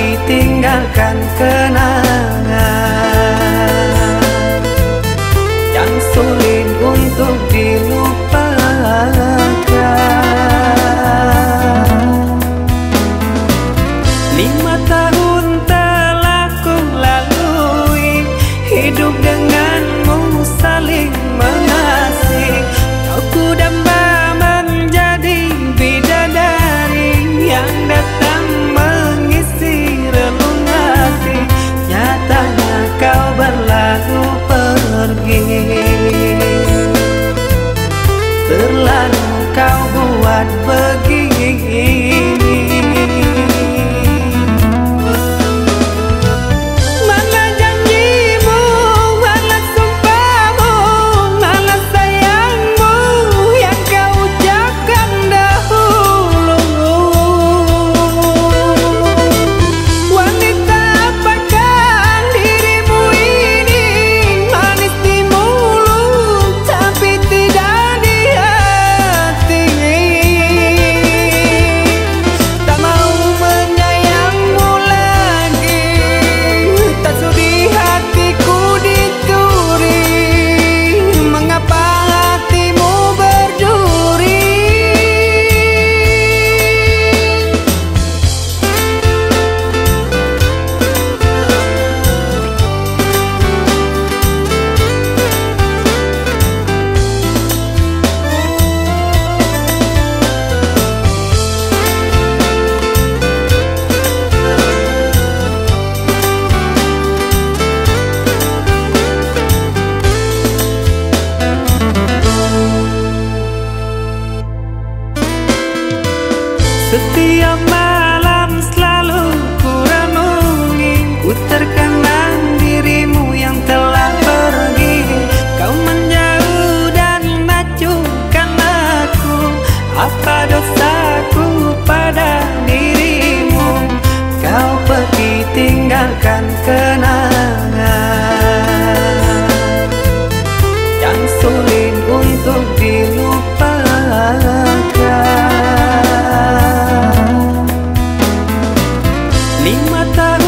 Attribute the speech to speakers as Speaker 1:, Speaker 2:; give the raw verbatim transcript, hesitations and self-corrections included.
Speaker 1: pergi tinggalkan kenangan yang sulit untuk dilupakan. Lima tahun telah ku lalui, hidup denganmu saling mengasihi. Kau ku damba menjadi bidadari yang datang mengisi relung hati. Nyatanya kau berlalu pergi, terlalu kau buat begini. Setiap malam selalu ku renungi, ku terkenang dirimu yang telah pergi. Kau menjauh dan acuhkan aku, apa dosaku pada dirimu? Kau pergi tinggalkan kenangan yang sulit untuk dilupakan. Lima tahun